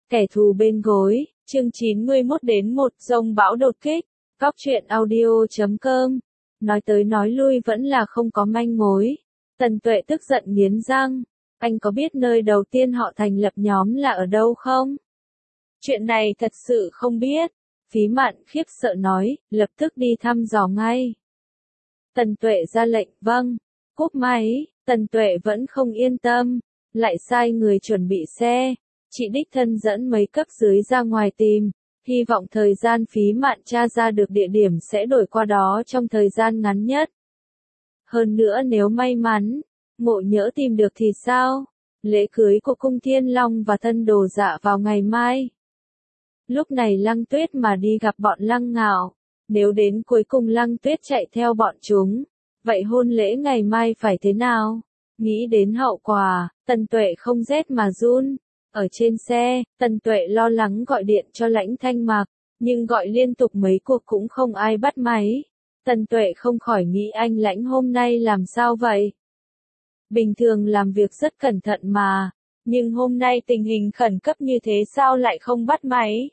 Kẻ thù bên gối, chương 91 đến 1 dông bão đột kích, góc truyện audio.com. Nói tới nói lui vẫn là không có manh mối. Tần Tuệ tức giận nghiến răng. Anh có biết nơi đầu tiên họ thành lập nhóm là ở đâu không? Chuyện này thật sự không biết. Phí Mạn khiếp sợ nói, lập tức đi thăm dò ngay. Tần Tuệ ra lệnh, vâng. Cúp máy, Tần Tuệ vẫn không yên tâm. Lại sai người chuẩn bị xe. Chị đích thân dẫn mấy cấp dưới ra ngoài tìm. Hy vọng thời gian Phí Mạn tra ra được địa điểm sẽ đổi qua đó trong thời gian ngắn nhất. Hơn nữa nếu may mắn, Ngộ Nhỡ tìm được thì sao? Lễ cưới của Cung Thiên Long và Thân Đồ Dạ vào ngày mai. Lúc này Lăng Tuyết mà đi gặp bọn Lăng Ngạo. Nếu đến cuối cùng Lăng Tuyết chạy theo bọn chúng, vậy hôn lễ ngày mai phải thế nào? Nghĩ đến hậu quả, Tần Tuệ không rét mà run. Ở trên xe, Tần Tuệ lo lắng gọi điện cho Lãnh Thanh Mặc, nhưng gọi liên tục mấy cuộc cũng không ai bắt máy. Tần Tuệ không khỏi nghĩ anh Lãnh hôm nay làm sao vậy? Bình thường làm việc rất cẩn thận mà, nhưng hôm nay tình hình khẩn cấp như thế sao lại không bắt máy?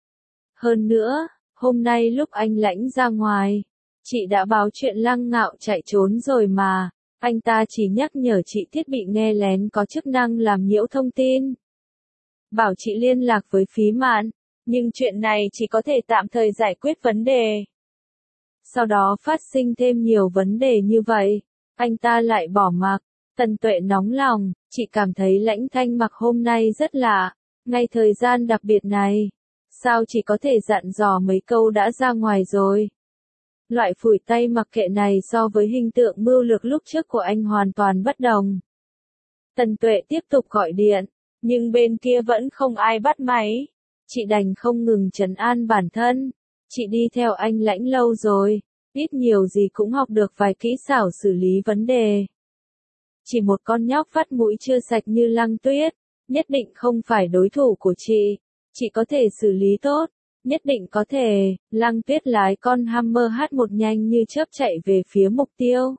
Hơn nữa, hôm nay lúc anh Lãnh ra ngoài, chị đã báo chuyện Lăng Ngạo chạy trốn rồi mà, anh ta chỉ nhắc nhở chị thiết bị nghe lén có chức năng làm nhiễu thông tin. Bảo chị liên lạc với Phí Mạn, nhưng chuyện này chỉ có thể tạm thời giải quyết vấn đề. Sau đó phát sinh thêm nhiều vấn đề như vậy, anh ta lại bỏ mặc. Tần Tuệ nóng lòng, chị cảm thấy Lãnh Thanh Mặc hôm nay rất lạ, ngay thời gian đặc biệt này. Sao chỉ có thể dặn dò mấy câu đã ra ngoài rồi? Loại phủi tay mặc kệ này so với hình tượng mưu lược lúc trước của anh hoàn toàn bất đồng. Tần Tuệ tiếp tục gọi điện, nhưng bên kia vẫn không ai bắt máy. Chị đành không ngừng trấn an bản thân. Chị đi theo anh Lãnh lâu rồi, ít nhiều gì cũng học được vài kỹ xảo xử lý vấn đề. Chỉ một con nhóc vắt mũi chưa sạch như Lăng Tuyết, nhất định không phải đối thủ của chị. Chị có thể xử lý tốt, nhất định có thể. Lăng Tuyết lái con Hammer H1 nhanh như chớp chạy về phía mục tiêu.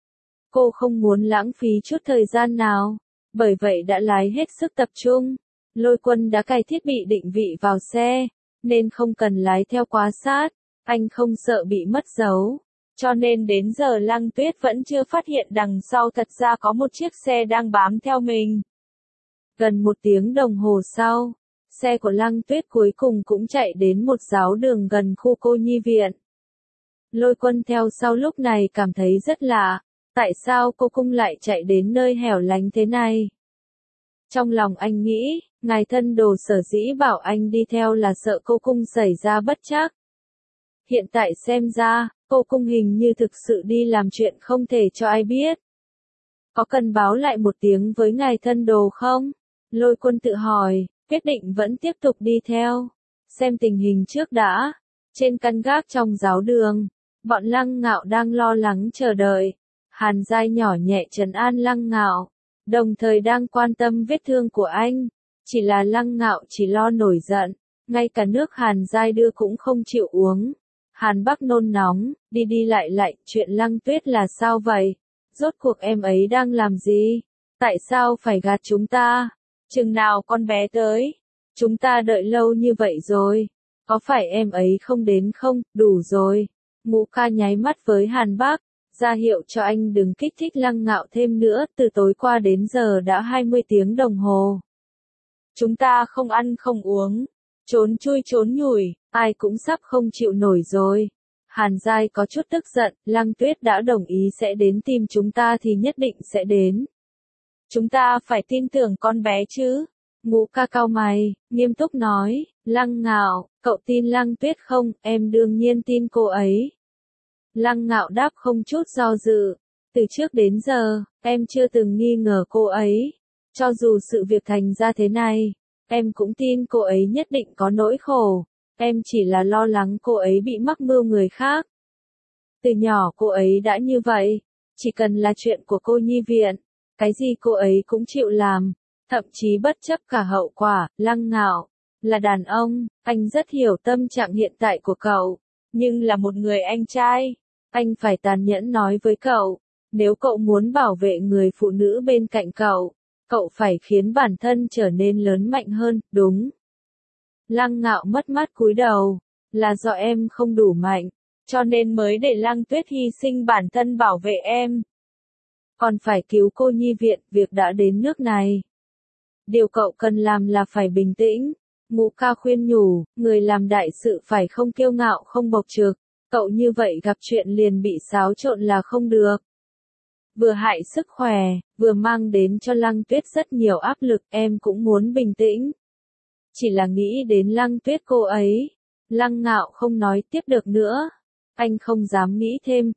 Cô không muốn lãng phí chút thời gian nào, bởi vậy đã lái hết sức tập trung. Lôi Quân đã cài thiết bị định vị vào xe, nên không cần lái theo quá sát. Anh không sợ bị mất dấu, cho nên đến giờ Lăng Tuyết vẫn chưa phát hiện đằng sau thật ra có một chiếc xe đang bám theo mình. Gần 1 tiếng đồng hồ sau, xe của Lăng Tuyết cuối cùng cũng chạy đến một giáo đường gần khu cô nhi viện. Lôi Quân theo sau lúc này cảm thấy rất lạ, tại sao cô Cung lại chạy đến nơi hẻo lánh thế này? Trong lòng anh nghĩ, ngài Thân Đồ sở dĩ bảo anh đi theo là sợ cô Cung xảy ra bất trắc. Hiện tại xem ra, cô Cung hình như thực sự đi làm chuyện không thể cho ai biết. Có cần báo lại một tiếng với ngài Thân Đồ không? Lôi Quân tự hỏi, quyết định vẫn tiếp tục đi theo. Xem tình hình trước đã. Trên căn gác trong giáo đường, bọn Lăng Ngạo đang lo lắng chờ đợi. Hàn Giai nhỏ nhẹ trấn an Lăng Ngạo, đồng thời đang quan tâm vết thương của anh. Chỉ là Lăng Ngạo chỉ lo nổi giận, ngay cả nước Hàn Giai đưa cũng không chịu uống. Hàn Bắc nôn nóng, đi đi lại, chuyện Lăng Tuyết là sao vậy? Rốt cuộc em ấy đang làm gì? Tại sao phải gạt chúng ta? Chừng nào con bé tới? Chúng ta đợi lâu như vậy rồi. Có phải em ấy không đến không? Đủ rồi. Ngũ Ca nháy mắt với Hàn Bắc, ra hiệu cho anh đừng kích thích Lăng Ngạo thêm nữa. Từ tối qua đến giờ đã 20 tiếng đồng hồ. Chúng ta không ăn không uống, trốn chui trốn nhủi, ai cũng sắp không chịu nổi rồi. Hàn Giai có chút tức giận, Lăng Tuyết đã đồng ý sẽ đến tìm chúng ta thì nhất định sẽ đến. Chúng ta phải tin tưởng con bé chứ. Ngũ Ca cau mày, nghiêm túc nói, Lăng Ngạo, cậu tin Lăng Tuyết không? Em đương nhiên tin cô ấy. Lăng Ngạo đáp không chút do dự. Từ trước đến giờ, em chưa từng nghi ngờ cô ấy. Cho dù sự việc thành ra thế này, em cũng tin cô ấy nhất định có nỗi khổ. Em chỉ là lo lắng cô ấy bị mắc mưu người khác. Từ nhỏ cô ấy đã như vậy. Chỉ cần là chuyện của cô nhi viện, cái gì cô ấy cũng chịu làm. Thậm chí bất chấp cả hậu quả. Lăng Ngạo là đàn ông, anh rất hiểu tâm trạng hiện tại của cậu. Nhưng là một người anh trai, anh phải tàn nhẫn nói với cậu. Nếu cậu muốn bảo vệ người phụ nữ bên cạnh cậu, cậu phải khiến bản thân trở nên lớn mạnh hơn, đúng. Lăng Ngạo mất mát cúi đầu, là do em không đủ mạnh, cho nên mới để Lăng Tuyết hy sinh bản thân bảo vệ em. Còn phải cứu cô nhi viện, việc đã đến nước này. Điều cậu cần làm là phải bình tĩnh. Ngũ ca khuyên nhủ, người làm đại sự phải không kiêu ngạo không bộc trực, cậu như vậy gặp chuyện liền bị xáo trộn là không được. Vừa hại sức khỏe, vừa mang đến cho Lăng Tuyết rất nhiều áp lực, em cũng muốn bình tĩnh. Chỉ là nghĩ đến Lăng Tuyết cô ấy, Lăng Ngạo không nói tiếp được nữa. Anh không dám nghĩ thêm.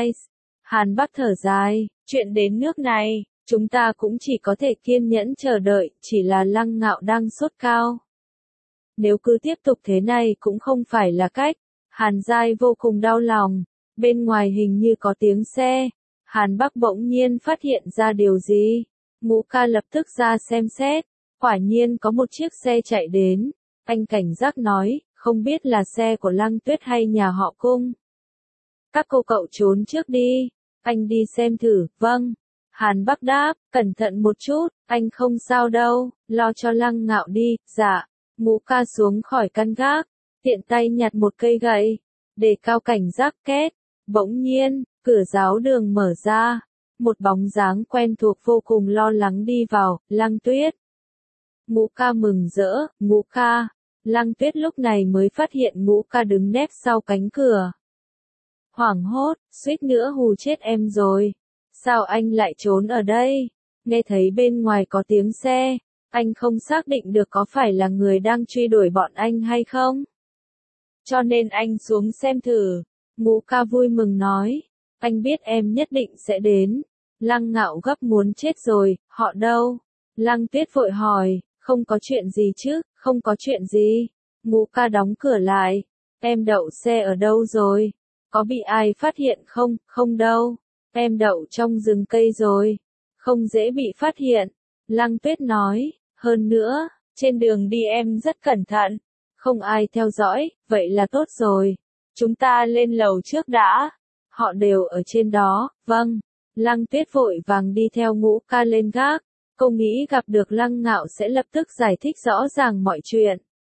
Hàn Bắc thở dài, chuyện đến nước này, chúng ta cũng chỉ có thể kiên nhẫn chờ đợi, chỉ là Lăng Ngạo đang sốt cao. Nếu cứ tiếp tục thế này cũng không phải là cách. Hàn Giai vô cùng đau lòng, bên ngoài hình như có tiếng xe. Hàn Bắc bỗng nhiên phát hiện ra điều gì. Ngũ ca lập tức ra xem xét, quả nhiên có một chiếc xe chạy đến. Anh cảnh giác nói, không biết là xe của Lăng Tuyết hay nhà họ Cung. Các cô cậu trốn trước đi, anh đi xem thử. Vâng. Hàn Bắc đáp, cẩn thận một chút, anh không sao đâu, lo cho Lăng Ngạo đi. Dạ. Ngũ ca xuống khỏi căn gác, tiện tay nhặt một cây gậy, đề cao cảnh giác két. Bỗng nhiên, cửa giáo đường mở ra, một bóng dáng quen thuộc vô cùng lo lắng đi vào. Lăng Tuyết. Ngũ ca mừng rỡ, Ngũ ca. Lăng Tuyết lúc này mới phát hiện Ngũ ca đứng nép sau cánh cửa. Hoảng hốt, suýt nữa hù chết em rồi. Sao anh lại trốn ở đây? Nghe thấy bên ngoài có tiếng xe, anh không xác định được có phải là người đang truy đuổi bọn anh hay không. Cho nên anh xuống xem thử. Ngũ ca vui mừng nói, anh biết em nhất định sẽ đến. Lăng Ngạo gấp muốn chết rồi, họ đâu? Lăng Tuyết vội hỏi, không có chuyện gì chứ, không có chuyện gì. Ngũ ca đóng cửa lại, em đậu xe ở đâu rồi? Có bị ai phát hiện không? Không đâu, em đậu trong rừng cây rồi, không dễ bị phát hiện. Lăng Tuyết nói, hơn nữa, trên đường đi em rất cẩn thận, không ai theo dõi, vậy là tốt rồi. Chúng ta lên lầu trước đã. Họ đều ở trên đó. Vâng. Lăng Tuyết vội vàng đi theo Ngũ ca lên gác. Cô nghĩ gặp được Lăng Ngạo sẽ lập tức giải thích rõ ràng mọi chuyện.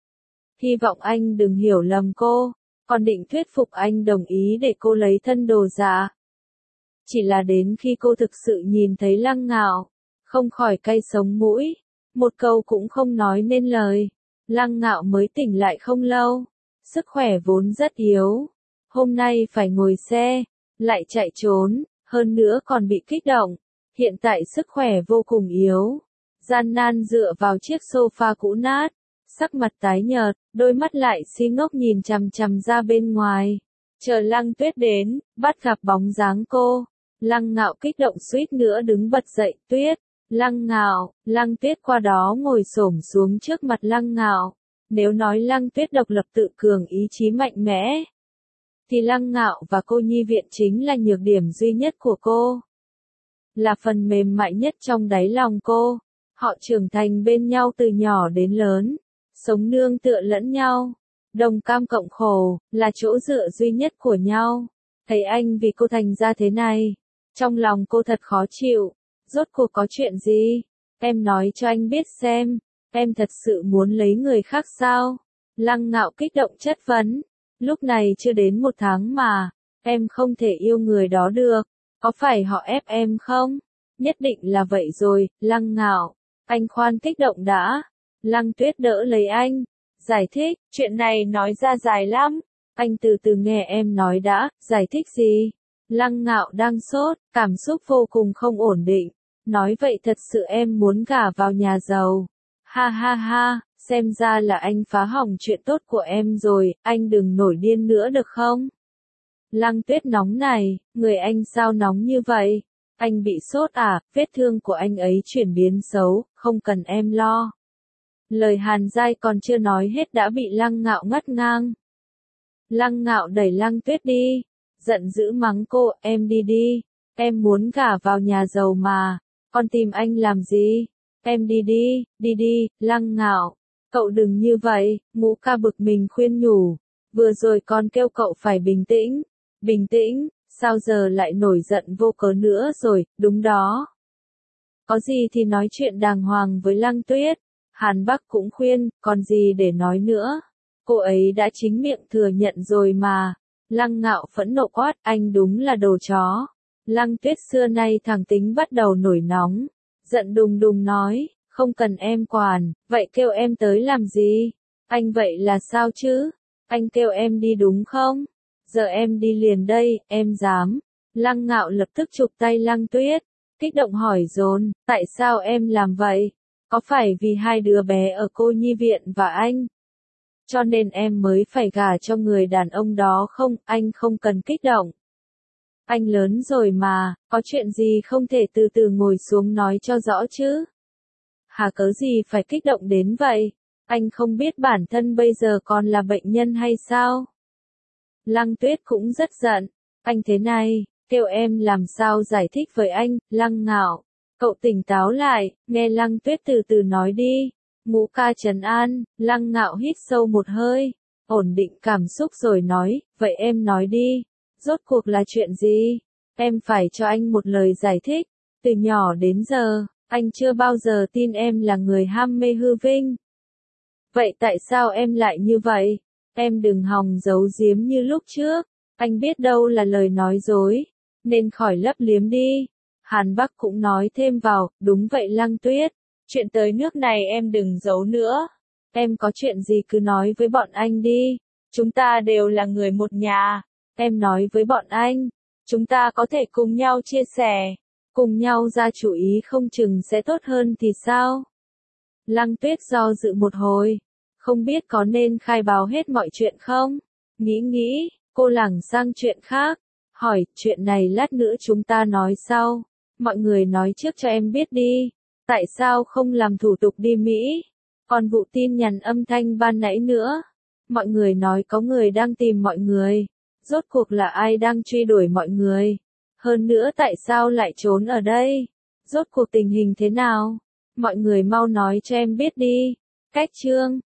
Hy vọng anh đừng hiểu lầm cô, còn định thuyết phục anh đồng ý để cô lấy thân đồ giả. Chỉ là đến khi cô thực sự nhìn thấy Lăng Ngạo, không khỏi cay sống mũi, một câu cũng không nói nên lời. Lăng Ngạo mới tỉnh lại không lâu, sức khỏe vốn rất yếu, hôm nay phải ngồi xe, lại chạy trốn, hơn nữa còn bị kích động, hiện tại sức khỏe vô cùng yếu, gian nan dựa vào chiếc sofa cũ nát, sắc mặt tái nhợt, đôi mắt lại si ngốc nhìn chằm chằm ra bên ngoài. Chờ Lăng Tuyết đến, bắt gặp bóng dáng cô, Lăng Ngạo kích động suýt nữa đứng bật dậy. Tuyết. Lăng Ngạo. Lăng Tuyết qua đó ngồi xổm xuống trước mặt Lăng Ngạo. Nếu nói Lăng Tuyết độc lập tự cường ý chí mạnh mẽ, thì Lăng Ngạo và cô nhi viện chính là nhược điểm duy nhất của cô. Là phần mềm mại nhất trong đáy lòng cô. Họ trưởng thành bên nhau từ nhỏ đến lớn, sống nương tựa lẫn nhau, đồng cam cộng khổ, là chỗ dựa duy nhất của nhau. Thấy anh vì cô thành ra thế này, trong lòng cô thật khó chịu. Rốt cuộc có chuyện gì? Em nói cho anh biết xem, em thật sự muốn lấy người khác sao? Lăng Ngạo kích động chất vấn. Lúc này chưa đến 1 tháng mà, em không thể yêu người đó được. Có phải họ ép em không? Nhất định là vậy rồi. Lăng Ngạo. Anh khoan kích động đã. Lăng Tuyết đỡ lấy anh, giải thích, chuyện này nói ra dài lắm. Anh từ từ nghe em nói đã. Giải thích gì? Lăng Ngạo đang sốt, cảm xúc vô cùng không ổn định. Nói vậy thật sự em muốn gả vào nhà giàu. Ha ha ha, xem ra là anh phá hỏng chuyện tốt của em rồi, anh đừng nổi điên nữa được không? Lăng Tuyết nóng này, người anh sao nóng như vậy? Anh bị sốt à? Vết thương của anh ấy chuyển biến xấu, không cần em lo. Lời Hàn Giai còn chưa nói hết đã bị Lăng Ngạo ngắt ngang. Lăng Ngạo đẩy Lăng Tuyết đi, giận dữ mắng cô, em đi đi, em muốn gả vào nhà giàu mà, con tìm anh làm gì? Em đi đi, đi đi. Lăng Ngạo, cậu đừng như vậy. Ngũ ca bực mình khuyên nhủ, vừa rồi con kêu cậu phải bình tĩnh. Bình tĩnh, sao giờ lại nổi giận vô cớ nữa rồi? Đúng đó. Có gì thì nói chuyện đàng hoàng với Lăng Tuyết. Hàn Bắc cũng khuyên, còn gì để nói nữa. Cô ấy đã chính miệng thừa nhận rồi mà. Lăng Ngạo phẫn nộ quát, anh đúng là đồ chó. Lăng Tuyết xưa nay thẳng tính bắt đầu nổi nóng. Giận đùng đùng nói, không cần em quản, vậy kêu em tới làm gì? Anh vậy là sao chứ? Anh kêu em đi đúng không? Giờ em đi liền đây, em dám. Lăng Ngạo lập tức chụp tay Lăng Tuyết, kích động hỏi dồn, tại sao em làm vậy? Có phải vì hai đứa bé ở cô nhi viện và anh? Cho nên em mới phải gả cho người đàn ông đó không? Anh không cần kích động. Anh lớn rồi mà, có chuyện gì không thể từ từ ngồi xuống nói cho rõ chứ? Hà cớ gì phải kích động đến vậy? Anh không biết bản thân bây giờ còn là bệnh nhân hay sao? Lăng Tuyết cũng rất giận. Anh thế này, kêu em làm sao giải thích với anh, Lăng Ngạo. Cậu tỉnh táo lại, nghe Lăng Tuyết từ từ nói đi. Ngũ ca trấn an, Lăng Ngạo hít sâu một hơi, ổn định cảm xúc rồi nói, vậy em nói đi. Rốt cuộc là chuyện gì? Em phải cho anh một lời giải thích. Từ nhỏ đến giờ, anh chưa bao giờ tin em là người ham mê hư vinh. Vậy tại sao em lại như vậy? Em đừng hòng giấu giếm như lúc trước. Anh biết đâu là lời nói dối, nên khỏi lấp liếm đi. Hàn Bắc cũng nói thêm vào, đúng vậy Lăng Tuyết. Chuyện tới nước này em đừng giấu nữa. Em có chuyện gì cứ nói với bọn anh đi. Chúng ta đều là người một nhà. Em nói với bọn anh. Chúng ta có thể cùng nhau chia sẻ. Cùng nhau ra chủ ý không chừng sẽ tốt hơn thì sao? Lăng Tuyết do dự một hồi. Không biết có nên khai báo hết mọi chuyện không? Nghĩ, cô lảng sang chuyện khác. Hỏi, chuyện này lát nữa chúng ta nói sau. Mọi người nói trước cho em biết đi. Tại sao không làm thủ tục đi Mỹ? Còn vụ tin nhắn âm thanh ban nãy nữa. Mọi người nói có người đang tìm mọi người. Rốt cuộc là ai đang truy đuổi mọi người? Hơn nữa tại sao lại trốn ở đây? Rốt cuộc tình hình thế nào? Mọi người mau nói cho em biết đi. Cách chương